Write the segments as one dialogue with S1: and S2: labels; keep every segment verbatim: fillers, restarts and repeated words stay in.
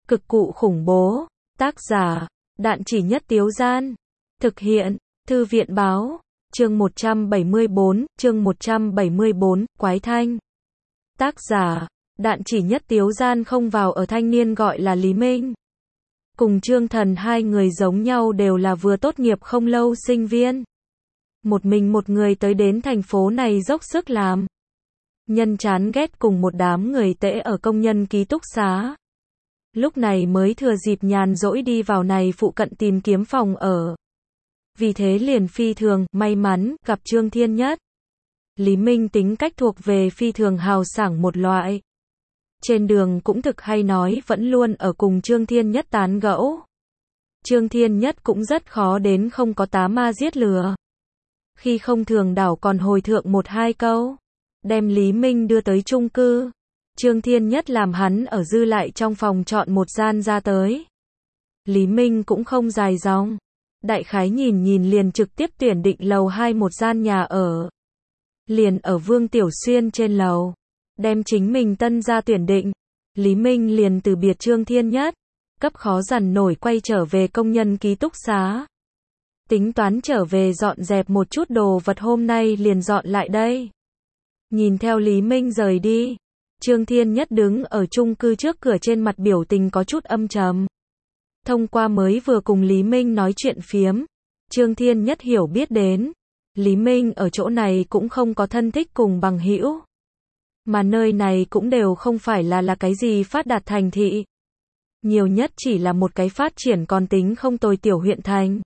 S1: Cực cụ khủng bố. Tác giả, Đạn Chỉ Nhất Tiếu Gian. Thực hiện, Thư viện báo. Chương một trăm bảy mươi bốn, chương một trăm bảy mươi bốn, Quái Thanh. Tác giả, Đạn Chỉ Nhất Tiếu Gian không vào ở thanh niên gọi là Lý Minh. Cùng Trương Thần hai người giống nhau đều là vừa tốt nghiệp không lâu sinh viên. Một mình một người tới đến thành phố này dốc sức làm. Nhân chán ghét cùng một đám người tễ ở công nhân ký túc xá. Lúc này mới thừa dịp nhàn rỗi đi vào này phụ cận tìm kiếm phòng ở. Vì thế liền phi thường, may mắn, gặp Trương Thiên Nhất. Lý Minh tính cách thuộc về phi thường hào sảng một loại. Trên đường cũng thực hay nói vẫn luôn ở cùng Trương Thiên Nhất tán gẫu. Trương Thiên Nhất cũng rất khó đến không có tá ma giết lừa. Khi không thường đảo còn hồi thượng một hai câu. Đem Lý Minh đưa tới chung cư. Trương Thiên Nhất làm hắn ở dư lại trong phòng chọn một gian ra tới. Lý Minh cũng không dài dòng. Đại khái nhìn nhìn liền trực tiếp tuyển định lầu hai một gian nhà ở. Liền ở Vương Tiểu Xuyên trên lầu. Đem chính mình tân ra tuyển định. Lý Minh liền từ biệt Trương Thiên Nhất. Cấp khó dằn nổi quay trở về công nhân ký túc xá. Tính toán trở về dọn dẹp một chút đồ vật hôm nay liền dọn lại đây. Nhìn theo Lý Minh rời đi. Trương Thiên Nhất đứng ở chung cư trước cửa trên mặt biểu tình có chút âm trầm. Thông qua mới vừa cùng Lý Minh nói chuyện phiếm. Trương Thiên Nhất hiểu biết đến. Lý Minh ở chỗ này cũng không có thân thích cùng bằng hữu. Mà nơi này cũng đều không phải là là cái gì phát đạt thành thị. Nhiều nhất chỉ là một cái phát triển còn tính không tồi tiểu huyện thành.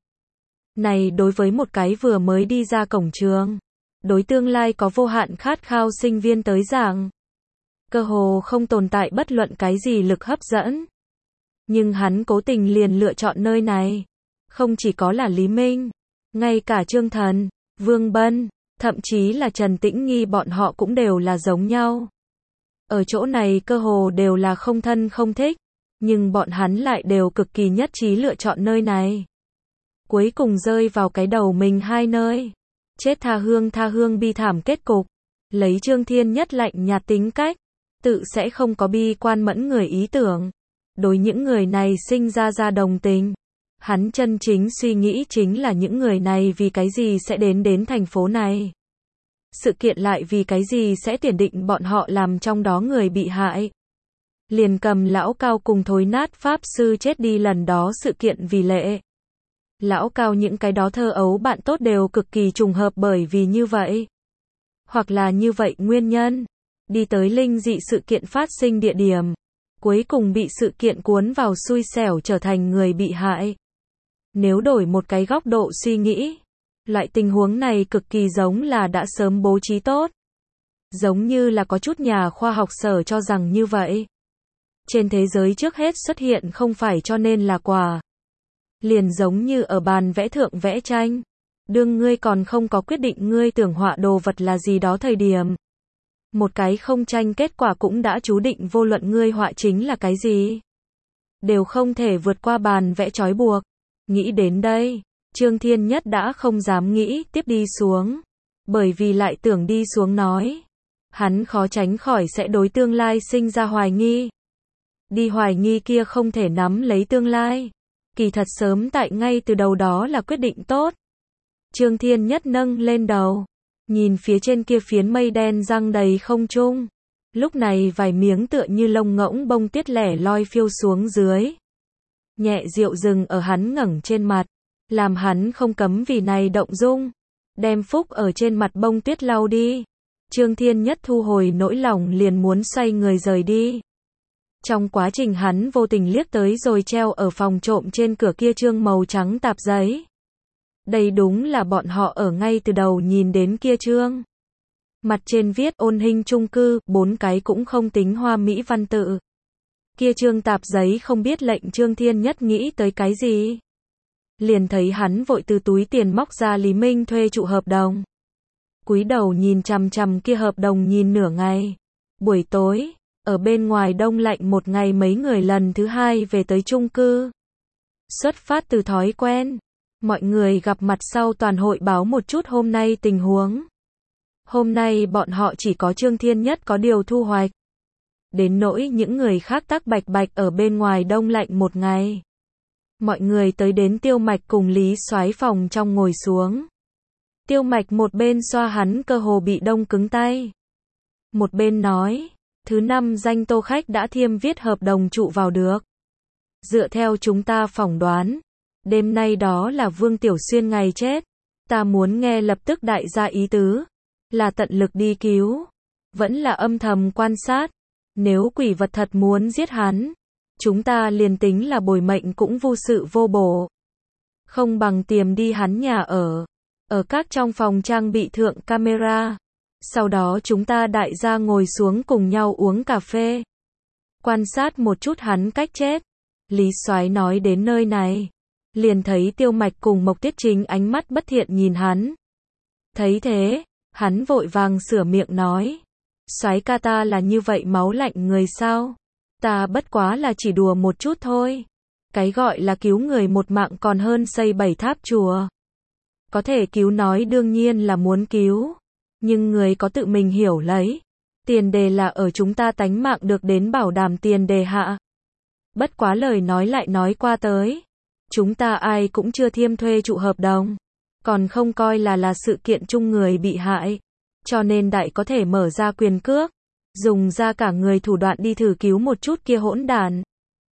S1: Này đối với một cái vừa mới đi ra cổng trường. Đối tương lai có vô hạn khát khao sinh viên tới giảng. Cơ hồ không tồn tại bất luận cái gì lực hấp dẫn. Nhưng hắn cố tình liền lựa chọn nơi này. Không chỉ có là Lý Minh. Ngay cả Trương Thần, Vương Bân, thậm chí là Trần Tĩnh Nghi bọn họ cũng đều là giống nhau. Ở chỗ này cơ hồ đều là không thân không thích. Nhưng bọn hắn lại đều cực kỳ nhất trí lựa chọn nơi này. Cuối cùng rơi vào cái đầu mình hai nơi. Chết tha hương tha hương bi thảm kết cục. Lấy Trương Thiên Nhất lạnh nhạt tính cách. Tự sẽ không có bi quan mẫn người ý tưởng. Đối những người này sinh ra ra đồng tình. Hắn chân chính suy nghĩ chính là những người này vì cái gì sẽ đến đến thành phố này. Sự kiện lại vì cái gì sẽ tuyển định bọn họ làm trong đó người bị hại. Liền cầm lão Cao cùng thối nát pháp sư chết đi lần đó sự kiện vì lệ. Lão Cao những cái đó thơ ấu bạn tốt đều cực kỳ trùng hợp bởi vì như vậy. Hoặc là như vậy nguyên nhân. Đi tới linh dị sự kiện phát sinh địa điểm. Cuối cùng bị sự kiện cuốn vào xui xẻo trở thành người bị hại. Nếu đổi một cái góc độ suy nghĩ. Loại tình huống này cực kỳ giống là đã sớm bố trí tốt. Giống như là có chút nhà khoa học sở cho rằng như vậy. Trên thế giới trước hết xuất hiện không phải cho nên là quả. Liền giống như ở bàn vẽ thượng vẽ tranh. Đương ngươi còn không có quyết định ngươi tưởng họa đồ vật là gì đó thời điểm. Một cái không tranh kết quả cũng đã chú định vô luận ngươi họa chính là cái gì. Đều không thể vượt qua bàn vẽ trói buộc. Nghĩ đến đây, Trương Thiên Nhất đã không dám nghĩ tiếp đi xuống. Bởi vì lại tưởng đi xuống nói. Hắn khó tránh khỏi sẽ đối tương lai sinh ra hoài nghi. Đi hoài nghi kia không thể nắm lấy tương lai. Kỳ thật sớm tại ngay từ đầu đó là quyết định tốt. Trương Thiên Nhất nâng lên đầu. Nhìn phía trên kia phiến mây đen răng đầy không trung. Lúc này vài miếng tựa như lông ngỗng bông tuyết lẻ loi phiêu xuống dưới. Nhẹ dịu dừng ở hắn ngẩng trên mặt. Làm hắn không cấm vì này động dung. Đem phúc ở trên mặt bông tuyết lau đi. Trương Thiên Nhất thu hồi nỗi lòng liền muốn xoay người rời đi. Trong quá trình hắn vô tình liếc tới rồi treo ở phòng trộm trên cửa kia trương màu trắng tạp giấy. Đây đúng là bọn họ ở ngay từ đầu nhìn đến kia trương. Mặt trên viết ôn hình chung cư, bốn cái cũng không tính hoa mỹ văn tự. Kia trương tạp giấy không biết lệnh Trương Thiên Nhất nghĩ tới cái gì. Liền thấy hắn vội từ túi tiền móc ra Lý Minh thuê trụ hợp đồng. Cúi đầu nhìn chằm chằm kia hợp đồng nhìn nửa ngày. Buổi tối, ở bên ngoài đông lạnh một ngày mấy người lần thứ hai về tới chung cư. Xuất phát từ thói quen. Mọi người gặp mặt sau toàn hội báo một chút hôm nay tình huống. Hôm nay bọn họ chỉ có Trương Thiên Nhất có điều thu hoạch. đến nỗi những người khác tắc bạch bạch ở bên ngoài đông lạnh một ngày. Mọi người tới đến Tiêu Mạch cùng Lý Soái phòng trong ngồi xuống. Tiêu Mạch một bên xoa hắn cơ hồ bị đông cứng tay. Một bên nói, thứ năm danh Tô khách đã thiêm viết hợp đồng trụ vào được. Dựa theo chúng ta phỏng đoán, đêm nay đó là Vương Tiểu Xuyên ngày chết. Ta muốn nghe lập tức đại gia ý tứ, là tận lực đi cứu, vẫn là âm thầm quan sát. Nếu quỷ vật thật muốn giết hắn, chúng ta liền tính là bồi mệnh cũng vô sự vô bổ. Không bằng tiềm đi hắn nhà ở, ở các trong phòng trang bị thượng camera. Sau đó chúng ta đại gia ngồi xuống cùng nhau uống cà phê. Quan sát một chút hắn cách chết. Lý Soái nói đến nơi này, liền thấy Tiêu Mạch cùng Mộc Tiết Chính ánh mắt bất thiện nhìn hắn. Thấy thế, hắn vội vàng sửa miệng nói, Soái ca ta là như vậy máu lạnh người sao? Ta bất quá là chỉ đùa một chút thôi. Cái gọi là cứu người một mạng còn hơn xây bảy tháp chùa. Có thể cứu nói đương nhiên là muốn cứu, nhưng người có tự mình hiểu lấy. Tiền đề là ở chúng ta tánh mạng được đến bảo đảm tiền đề hạ. Bất quá lời nói lại nói qua tới. Chúng ta ai cũng chưa thiêm thuê trụ hợp đồng. Còn không coi là là sự kiện chung người bị hại. Cho nên đại có thể mở ra quyền cước. Dùng ra cả người thủ đoạn đi thử cứu một chút kia hỗn đản.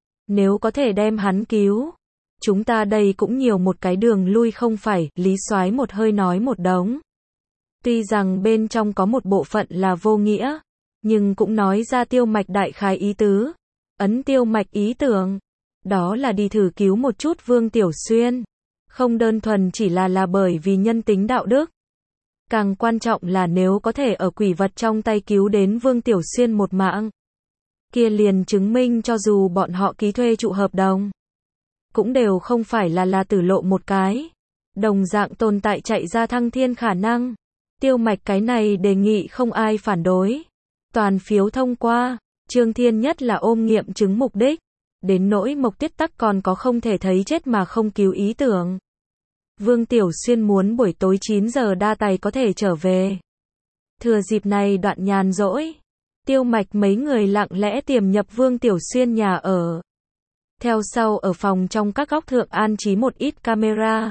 S1: Nếu có thể đem hắn cứu, chúng ta đây cũng nhiều một cái đường lui không phải. Lý Soái một hơi nói một đống. Tuy rằng bên trong có một bộ phận là vô nghĩa, nhưng cũng nói ra Tiêu Mạch đại khái ý tứ. Ấn Tiêu Mạch ý tưởng, đó là đi thử cứu một chút Vương Tiểu Xuyên. Không đơn thuần chỉ là là bởi vì nhân tính đạo đức. Càng quan trọng là nếu có thể ở quỷ vật trong tay cứu đến Vương Tiểu Xuyên một mạng. Kia liền chứng minh cho dù bọn họ ký thuê trụ hợp đồng, cũng đều không phải là là tử lộ một cái. Đồng dạng tồn tại chạy ra thăng thiên khả năng. Tiêu Mạch cái này đề nghị không ai phản đối. Toàn phiếu thông qua. Trương Thiên Nhất là ôm nghiệm chứng mục đích. Đến nỗi Mộc Tiết Tắc còn có không thể thấy chết mà không cứu ý tưởng. Vương Tiểu Xuyên muốn buổi tối chín giờ đa tài có thể trở về. Thừa dịp này đoạn nhàn rỗi, Tiêu Mạch mấy người lặng lẽ tiềm nhập Vương Tiểu Xuyên nhà ở. Theo sau ở phòng trong các góc thượng an trí một ít camera.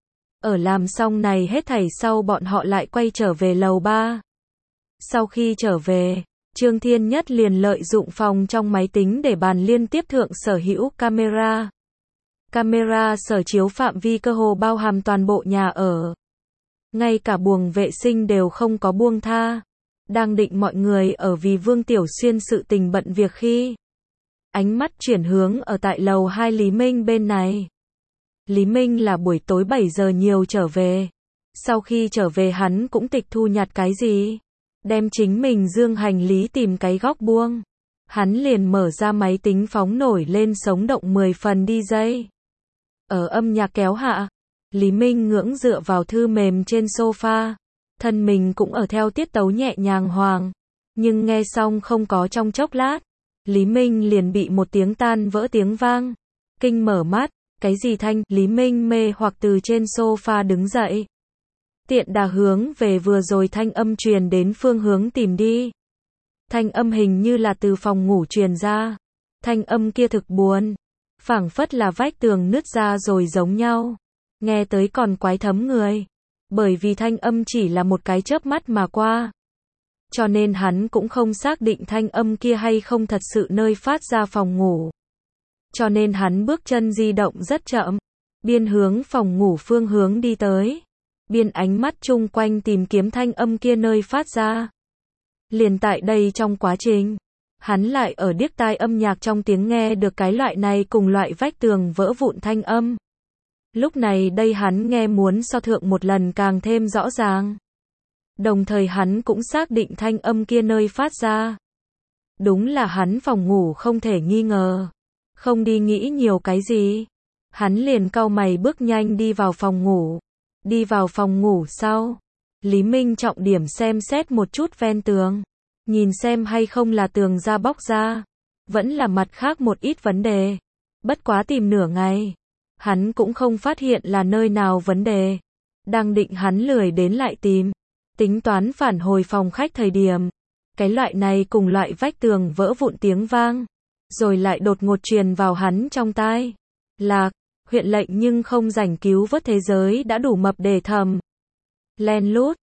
S1: Ở làm xong này hết thảy sau bọn họ lại quay trở về lầu ba. Sau khi trở về, Trương Thiên Nhất liền lợi dụng phòng trong máy tính để bàn liên tiếp thượng sở hữu camera. Camera sở chiếu phạm vi cơ hồ bao hàm toàn bộ nhà ở. Ngay cả buồng vệ sinh đều không có buông tha. Đang định mọi người ở vì Vương Tiểu Xuyên sự tình bận việc khi. Ánh mắt chuyển hướng ở tại lầu hai Lý Minh bên này. Lý Minh là buổi tối bảy giờ nhiều trở về. Sau khi trở về hắn cũng tịch thu nhặt cái gì. Đem chính mình dương hành lý tìm cái góc buông. Hắn liền mở ra máy tính phóng nổi lên sống động mười phần đi dây. Ở âm nhạc kéo hạ, Lý Minh ngưỡng dựa vào thư mềm trên sofa. Thân mình cũng ở theo tiết tấu nhẹ nhàng hoàng. Nhưng nghe xong không có trong chốc lát. Lý Minh liền bị một tiếng tan vỡ tiếng vang. Kinh mở mắt, cái gì thanh, Lý Minh mê hoặc từ trên sofa đứng dậy. Tiện đà hướng về vừa rồi thanh âm truyền đến phương hướng tìm đi. Thanh âm hình như là từ phòng ngủ truyền ra. Thanh âm kia thực buồn. Phảng phất là vách tường nứt ra rồi giống nhau. Nghe tới còn quái thấm người. Bởi vì thanh âm chỉ là một cái chớp mắt mà qua. Cho nên hắn cũng không xác định thanh âm kia hay không thật sự nơi phát ra phòng ngủ. Cho nên hắn bước chân di động rất chậm. Biên hướng phòng ngủ phương hướng đi tới. Biên ánh mắt chung quanh tìm kiếm thanh âm kia nơi phát ra. Liền tại đây trong quá trình, hắn lại ở điếc tai âm nhạc trong tiếng nghe được cái loại này cùng loại vách tường vỡ vụn thanh âm. Lúc này đây hắn nghe muốn so thượng một lần càng thêm rõ ràng. Đồng thời hắn cũng xác định thanh âm kia nơi phát ra. Đúng là hắn phòng ngủ không thể nghi ngờ. Không đi nghĩ nhiều cái gì. Hắn liền cau mày bước nhanh đi vào phòng ngủ. Đi vào phòng ngủ sau. Lý Minh trọng điểm xem xét một chút ven tường. Nhìn xem hay không là tường da bóc ra. Vẫn là mặt khác một ít vấn đề. Bất quá tìm nửa ngày. Hắn cũng không phát hiện là nơi nào vấn đề. Đang định hắn lười đến lại tìm. Tính toán phản hồi phòng khách thời điểm. Cái loại này cùng loại vách tường vỡ vụn tiếng vang, rồi lại đột ngột truyền vào hắn trong tai. Lạc, huyện lệnh nhưng không rảnh cứu vớt thế giới đã đủ mập để thầm. Len lút,